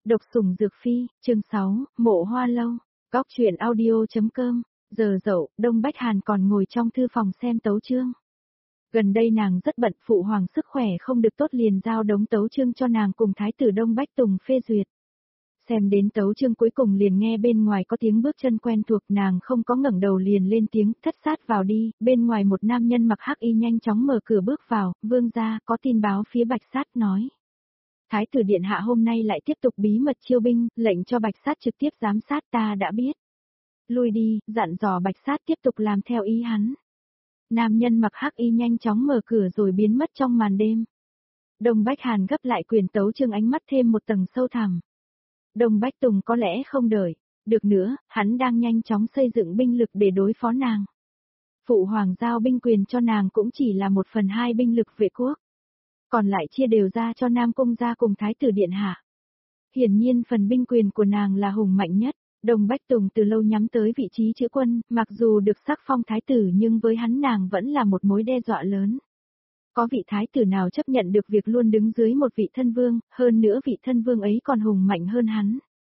Độc sủng dược phi, chương 6, mộ hoa lâu, góc truyện audio.com, giờ dậu, Đông Bách Hàn còn ngồi trong thư phòng xem tấu chương. Gần đây nàng rất bận, phụ hoàng sức khỏe không được tốt liền giao đống tấu chương cho nàng cùng thái tử Đông Bách Tùng phê duyệt. Xem đến tấu chương cuối cùng liền nghe bên ngoài có tiếng bước chân quen thuộc, nàng không có ngẩng đầu liền lên tiếng, thất sát vào đi, bên ngoài một nam nhân mặc hắc y nhanh chóng mở cửa bước vào, vương gia, có tin báo phía Bạch Sát nói. Thái tử điện hạ hôm nay lại tiếp tục bí mật chiêu binh, lệnh cho Bạch Sát trực tiếp giám sát, ta đã biết. Lui đi, dặn dò Bạch Sát tiếp tục làm theo ý hắn. Nam nhân mặc hắc y nhanh chóng mở cửa rồi biến mất trong màn đêm. Đông Bách Hàn gấp lại quyền tấu chương, ánh mắt thêm một tầng sâu thẳm. Đông Bách Tùng có lẽ không đợi được nữa, hắn đang nhanh chóng xây dựng binh lực để đối phó nàng. Phụ hoàng giao binh quyền cho nàng cũng chỉ là 1/2 binh lực vệ quốc. Còn lại chia đều ra cho Nam Cung gia cùng Thái tử điện hạ. Hiển nhiên phần binh quyền của nàng là hùng mạnh nhất. Đông Bách Tùng từ lâu nhắm tới vị trí chữ quân, mặc dù được sắc phong thái tử nhưng với hắn nàng vẫn là một mối đe dọa lớn. Có vị thái tử nào chấp nhận được việc luôn đứng dưới một vị thân vương, hơn nữa vị thân vương ấy còn hùng mạnh hơn hắn.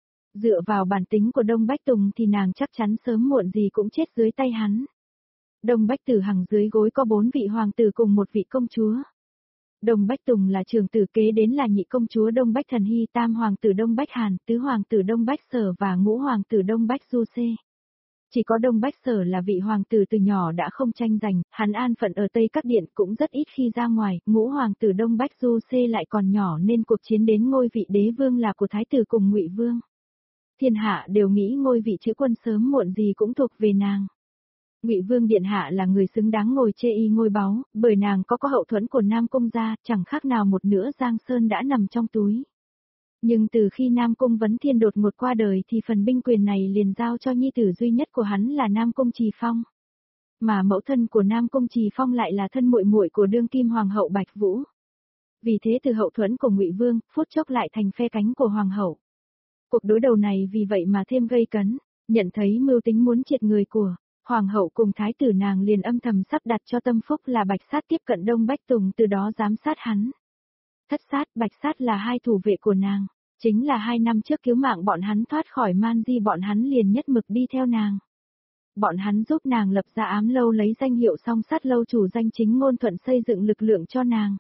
Dựa vào bản tính của Đông Bách Tùng thì nàng chắc chắn sớm muộn gì cũng chết dưới tay hắn. Đông Bách Tử Hằng dưới gối có 4 vị hoàng tử cùng một vị công chúa. Đông Bách Tùng là trưởng tử, kế đến là nhị công chúa Đông Bách Thần Hy, tam hoàng tử Đông Bách Hàn, tứ hoàng tử Đông Bách Sở và ngũ hoàng tử Đông Bách Du Xê. Chỉ có Đông Bách Sở là vị hoàng tử từ nhỏ đã không tranh giành, hắn an phận ở Tây Các Điện cũng rất ít khi ra ngoài, ngũ hoàng tử Đông Bách Du Xê lại còn nhỏ nên cuộc chiến đến ngôi vị đế vương là của thái tử cùng Ngụy Vương. Thiên hạ đều nghĩ ngôi vị chữ quân sớm muộn gì cũng thuộc về nàng. Ngụy Vương điện hạ là người xứng đáng ngồi chê y ngôi báu, bởi nàng có hậu thuẫn của Nam Cung gia, chẳng khác nào một nửa Giang Sơn đã nằm trong túi. Nhưng từ khi Nam Cung Vấn Thiên đột ngột qua đời thì phần binh quyền này liền giao cho nhi tử duy nhất của hắn là Nam Cung Trì Phong. Mà mẫu thân của Nam Cung Trì Phong lại là thân muội muội của đương kim hoàng hậu Bạch Vũ. Vì thế từ hậu thuẫn của Ngụy Vương, phút chốc lại thành phe cánh của hoàng hậu. Cuộc đối đầu này vì vậy mà thêm gây cấn, nhận thấy mưu tính muốn triệt người của hoàng hậu cùng thái tử, nàng liền âm thầm sắp đặt cho tâm phúc là Bạch Sát tiếp cận Đông Bách Tùng, từ đó giám sát hắn. Thất Sát, Bạch Sát là hai thủ vệ của nàng, chính là 2 năm trước cứu mạng bọn hắn thoát khỏi man di, bọn hắn liền nhất mực đi theo nàng. Bọn hắn giúp nàng lập ra Ám Lâu, lấy danh hiệu Song Sát Lâu chủ danh chính ngôn thuận xây dựng lực lượng cho nàng.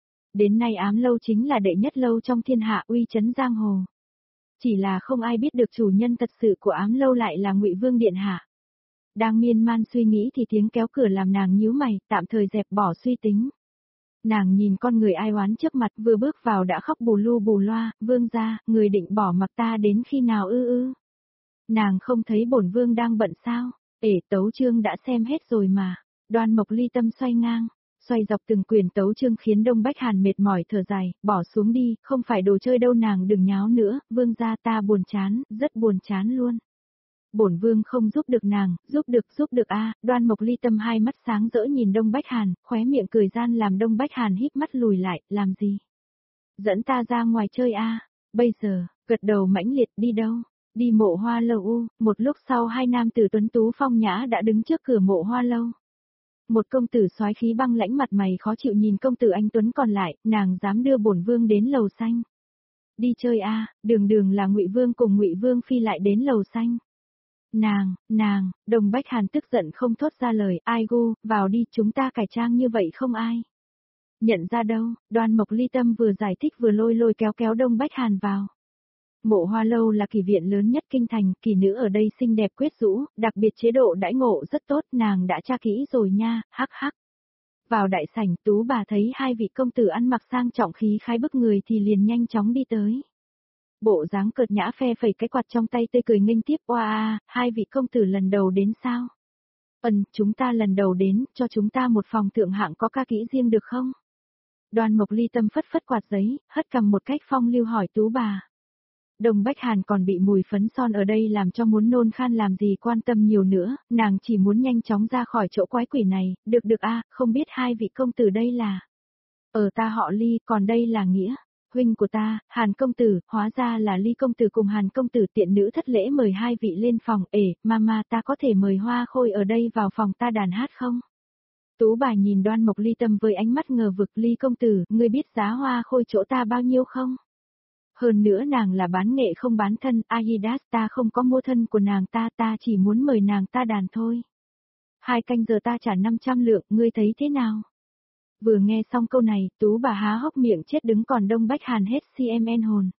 Đến nay Ám Lâu chính là đệ nhất lâu trong thiên hạ, uy chấn giang hồ. Chỉ là không ai biết được chủ nhân thật sự của Ám Lâu lại là Ngụy Vương điện hạ. Đang miên man suy nghĩ thì tiếng kéo cửa làm nàng nhíu mày, tạm thời dẹp bỏ suy tính. Nàng nhìn con người ai oán trước mặt, vừa bước vào đã khóc bù lu bù loa, vương gia, người định bỏ mặc ta đến khi nào ư? Nàng không thấy bổn vương đang bận sao? Tấu chương đã xem hết rồi mà. Đoan Mộc Ly tâm xoay ngang, xoay dọc từng quyển tấu chương khiến Đông Bách Hàn mệt mỏi thở dài, bỏ xuống đi, không phải đồ chơi đâu, nàng đừng nháo nữa, vương gia, ta buồn chán, rất buồn chán luôn. Bổn vương không giúp được nàng, giúp được a. Đoan Mộc Ly tâm hai mắt sáng rỡ nhìn Đông Bách Hàn, khóe miệng cười gian làm Đông Bách Hàn híp mắt lùi lại, làm gì? Dẫn ta ra ngoài chơi a. Bây giờ, gật đầu mãnh liệt, đi đâu? Đi Mộ Hoa Lâu u. Một lúc sau 2 nam tử tuấn tú phong nhã đã đứng trước cửa Mộ Hoa Lâu. Một công tử soái khí băng lãnh mặt mày khó chịu nhìn công tử anh tuấn còn lại, nàng dám đưa bổn vương đến lầu xanh. Đi chơi a. Đường là Ngụy Vương cùng Ngụy Vương phi lại đến lầu xanh. Nàng, Đông Bách Hàn tức giận không thốt ra lời, ai gu, vào đi, chúng ta cải trang như vậy không ai nhận ra đâu. Đoan Mộc Ly tâm vừa giải thích vừa lôi kéo Đông Bách Hàn vào. Mộ Hoa Lâu là kỳ viện lớn nhất kinh thành, kỳ nữ ở đây xinh đẹp quyến rũ, đặc biệt chế độ đãi ngộ rất tốt, nàng đã tra kỹ rồi nha, hắc hắc. Vào đại sảnh, Tú bà thấy 2 vị công tử ăn mặc sang trọng khí khái bức người thì liền nhanh chóng đi tới. Bộ dáng cợt nhã phe phẩy cái quạt trong tay tươi cười nghênh tiếp. Oa, 2 vị công tử lần đầu đến sao? Chúng ta lần đầu đến, cho chúng ta một phòng thượng hạng có ca kỹ riêng được không? Đoan Mộc Ly tâm phất quạt giấy, hất cằm một cách phong lưu hỏi Tú bà. Đông Bách Hàn còn bị mùi phấn son ở đây làm cho muốn nôn khan, làm gì quan tâm nhiều nữa, nàng chỉ muốn nhanh chóng ra khỏi chỗ quái quỷ này. Được a, không biết 2 vị công tử đây là? Ta họ Ly, còn đây là Nghĩa. Huynh của ta, Hàn công tử, hóa ra là Ly công tử cùng Hàn công tử. Tiện nữ thất lễ mời 2 vị lên phòng. Mama, ta có thể mời Hoa Khôi ở đây vào phòng ta đàn hát không? Tú bà nhìn Đoan Mộc Ly tâm với ánh mắt ngờ vực. Ly công tử, ngươi biết giá Hoa Khôi chỗ ta bao nhiêu không? Hơn nữa nàng là bán nghệ không bán thân, Adidas ta không có mua thân của nàng ta chỉ muốn mời nàng ta đàn thôi. 2 canh giờ ta trả 500 lượng, ngươi thấy thế nào? Vừa nghe xong câu này, Tú bà há hốc miệng chết đứng còn Đông Bách Hàn hết CMN hồn.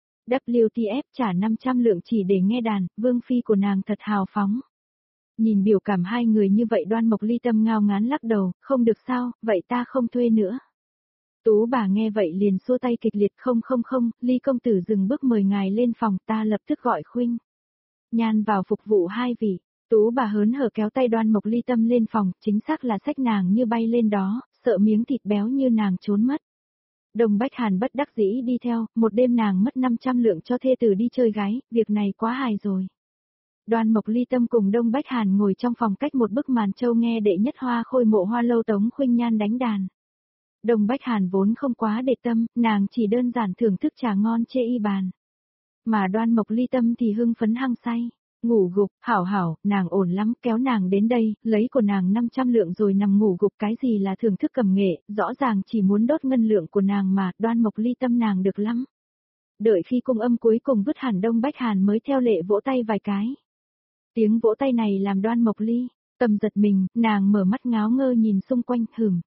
WTF trả 500 lượng chỉ để nghe đàn, vương phi của nàng thật hào phóng. Nhìn biểu cảm hai người như vậy Đoan Mộc Ly tâm ngao ngán lắc đầu, không được sao, vậy ta không thuê nữa. Tú bà nghe vậy liền xua tay kịch liệt không, Ly công tử dừng bước mời ngài lên phòng ta lập tức gọi Khuynh Nhan vào phục vụ hai vị. Tú bà hớn hở kéo tay Đoan Mộc Ly tâm lên phòng, chính xác là xách nàng như bay lên đó, sợ miếng thịt béo như nàng trốn mất. Đông Bách Hàn bất đắc dĩ đi theo, một đêm nàng mất 500 lượng cho thê tử đi chơi gái, việc này quá hài rồi. Đoan Mộc Ly tâm cùng Đông Bách Hàn ngồi trong phòng cách một bức màn châu nghe đệ nhất hoa khôi Mộ Hoa Lâu Tống Khuynh Nhan đánh đàn. Đông Bách Hàn vốn không quá để tâm, nàng chỉ đơn giản thưởng thức trà ngon chê y bàn. Mà Đoan Mộc Ly tâm thì hưng phấn hăng say, ngủ gục, hảo, nàng ổn lắm, kéo nàng đến đây, lấy của nàng 500 lượng rồi nằm ngủ gục, cái gì là thưởng thức cầm nghệ, rõ ràng chỉ muốn đốt ngân lượng của nàng mà, Đoan Mộc Ly tâm nàng được lắm. Đợi khi cung âm cuối cùng vứt hẳn Đông Bách Hàn mới theo lệ vỗ tay vài cái. Tiếng vỗ tay này làm Đoan Mộc Ly tâm giật mình, nàng mở mắt ngáo ngơ nhìn xung quanh,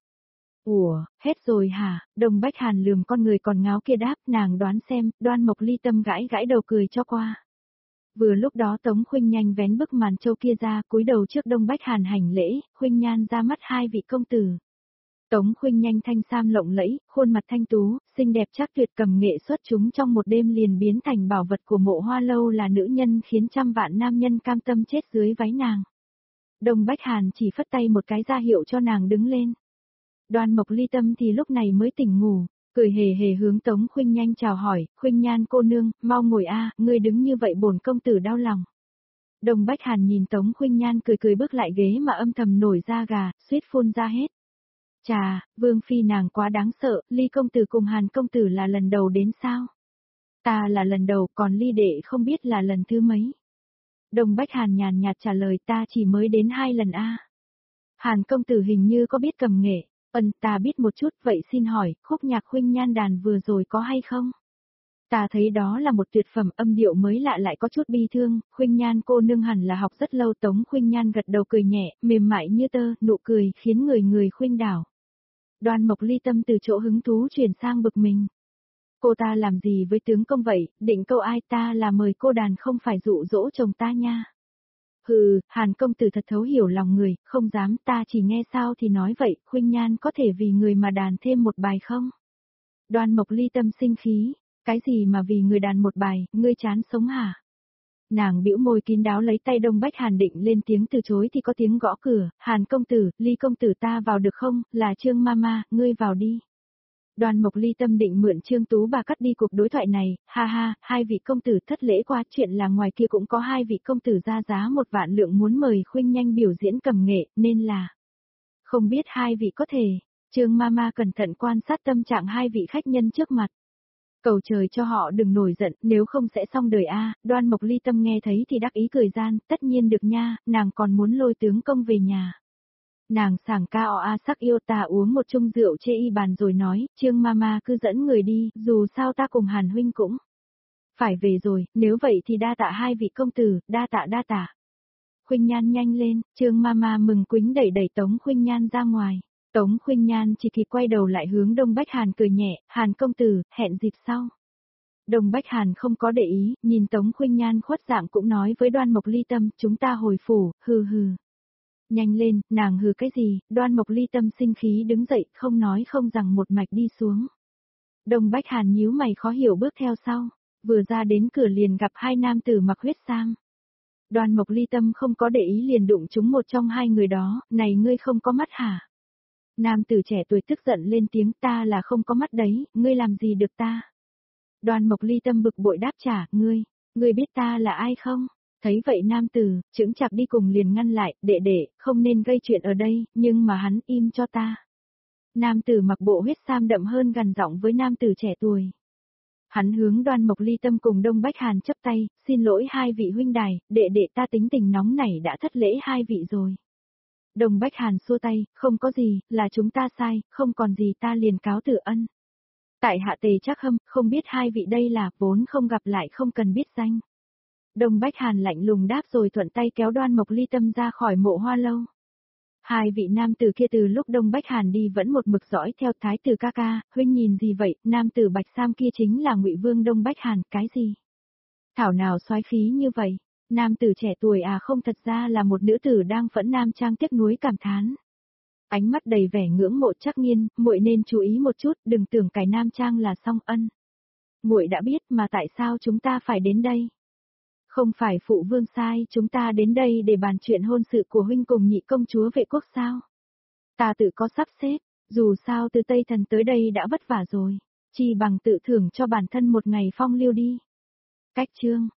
Ủa, hết rồi hả? Đông Bách Hàn lườm con người còn ngáo kia đáp, nàng đoán xem, Đoan Mộc Ly tâm gãi gãi đầu cười cho qua. Vừa lúc đó Tống Khuynh nhanh vén bức màn châu kia ra, cúi đầu trước Đông Bách Hàn hành lễ, Khuynh Nhan ra mắt hai vị công tử. Tống Khuynh nhanh thanh sam lộng lẫy, khuôn mặt thanh tú, xinh đẹp chắc tuyệt cầm nghệ xuất chúng trong một đêm liền biến thành bảo vật của Mộ Hoa Lâu là nữ nhân khiến trăm vạn nam nhân cam tâm chết dưới váy nàng. Đông Bách Hàn chỉ phất tay một cái ra hiệu cho nàng đứng lên. Đoan Mộc Ly tâm thì lúc này mới tỉnh ngủ, cười hề hề hướng Tống Khuynh nhanh chào hỏi, Khuynh Nhan cô nương, mau ngồi ngươi đứng như vậy bổn công tử đau lòng. Đông Bách Hàn nhìn Tống Khuynh Nhan cười bước lại ghế mà âm thầm nổi da gà, suýt phun ra hết. Chà, vương phi nàng quá đáng sợ, Ly công tử cùng Hàn công tử là lần đầu đến sao? Ta là lần đầu, còn Ly đệ không biết là lần thứ mấy. Đông Bách Hàn nhàn nhạt trả lời ta chỉ mới đến 2 lần Hàn công tử hình như có biết cầm nghệ. Ta biết một chút, vậy xin hỏi, khúc nhạc Khuynh Nhan đàn vừa rồi có hay không? Ta thấy đó là một tuyệt phẩm, âm điệu mới lạ lại có chút bi thương, Khuynh Nhan cô nương hẳn là học rất lâu. Tống Khuynh Nhan gật đầu cười nhẹ, mềm mại như tơ, nụ cười khiến người khuynh đảo. Đoan Mộc Ly tâm từ chỗ hứng thú chuyển sang bực mình. Cô ta làm gì với tướng công vậy, định câu ai, ta là mời cô đàn không phải dụ dỗ chồng ta nha. Hàn công tử thật thấu hiểu lòng người, không dám, ta chỉ nghe sao thì nói vậy, Khuynh Nhan có thể vì người mà đàn thêm một bài không? Đoan Mộc Ly tâm sinh khí, cái gì mà vì người đàn một bài, ngươi chán sống hả? Nàng bĩu môi kín đáo lấy tay Đông Bách Hàn định lên tiếng từ chối thì có tiếng gõ cửa, Hàn công tử, Ly công tử ta vào được không, là Trương Mama, ngươi vào đi. Đoan Mộc Ly tâm định mượn Trương Tú bà cắt đi cuộc đối thoại này, ha, hai vị công tử thất lễ qua, chuyện là ngoài kia cũng có hai vị công tử ra giá 1 vạn lượng muốn mời Khuynh Nhanh biểu diễn cầm nghệ, nên là không biết hai vị có thể. Trương Mama cẩn thận quan sát tâm trạng hai vị khách nhân trước mặt. Cầu trời cho họ đừng nổi giận, nếu không sẽ xong đời Đoan Mộc Ly tâm nghe thấy thì đắc ý cười gian, tất nhiên được nha, nàng còn muốn lôi tướng công về nhà. Nàng sảng ca sắc yêu ta uống một chung rượu chê y bàn rồi nói, Trương Mama cứ dẫn người đi, dù sao ta cùng Hàn huynh cũng phải về rồi, nếu vậy thì đa tạ hai vị công tử, đa tạ. Khuynh Nhan nhanh lên, Trương Mama mừng quính đẩy Tống Khuynh Nhan ra ngoài. Tống Khuynh Nhan chỉ kịp quay đầu lại hướng Đông Bách Hàn cười nhẹ, Hàn công tử, hẹn dịp sau. Đông Bách Hàn không có để ý, nhìn Tống Khuynh Nhan khuất dạng cũng nói với Đoan Mộc Ly tâm, chúng ta hồi phủ, hừ. Nhanh lên, nàng hừ cái gì, Đoan Mộc Ly tâm sinh khí đứng dậy, không nói không rằng một mạch đi xuống. Đông Bách Hàn nhíu mày khó hiểu bước theo sau, vừa ra đến cửa liền gặp 2 nam tử mặc huyết sam. Đoan Mộc Ly tâm không có để ý liền đụng trúng một trong 2 người đó, này ngươi không có mắt hả? Nam tử trẻ tuổi tức giận lên tiếng, ta là không có mắt đấy, ngươi làm gì được ta? Đoan Mộc Ly tâm bực bội đáp trả, ngươi biết ta là ai không? Thấy vậy nam tử, chững chạc đi cùng liền ngăn lại, đệ, không nên gây chuyện ở đây, nhưng mà hắn im cho ta. Nam tử mặc bộ huyết sam đậm hơn gằn giọng với nam tử trẻ tuổi. Hắn hướng Đoan Mộc Ly tâm cùng Đông Bách Hàn chấp tay, xin lỗi hai vị huynh đài, đệ ta tính tình nóng nảy đã thất lễ hai vị rồi. Đông Bách Hàn xua tay, không có gì, là chúng ta sai, không còn gì ta liền cáo từ ân. Tại hạ Tề Trác Hâm, không biết hai vị đây là, vốn không gặp lại không cần biết danh. Đông Bách Hàn lạnh lùng đáp rồi thuận tay kéo Đoan Mộc Ly Tâm ra khỏi Mộ Hoa lâu. Hai vị nam tử kia từ lúc Đông Bách Hàn đi vẫn một mực dõi theo thái tử ca ca, huynh nhìn gì vậy, nam tử Bạch Sam kia chính là Ngụy Vương Đông Bách Hàn, cái gì? Thảo nào soái khí như vậy, nam tử trẻ tuổi à, không, thật ra là một nữ tử đang phẫn nam trang tiếc nuối cảm thán. Ánh mắt đầy vẻ ngưỡng mộ. Trác Nghiên, muội nên chú ý một chút, đừng tưởng cài nam trang là xong ân. Muội đã biết mà tại sao chúng ta phải đến đây? Không phải phụ vương sai chúng ta đến đây để bàn chuyện hôn sự của huynh cùng nhị công chúa Vệ Quốc sao? Ta tự có sắp xếp, dù sao từ Tây Thần tới đây đã vất vả rồi, chi bằng tự thưởng cho bản thân một ngày phong lưu đi. Cách chương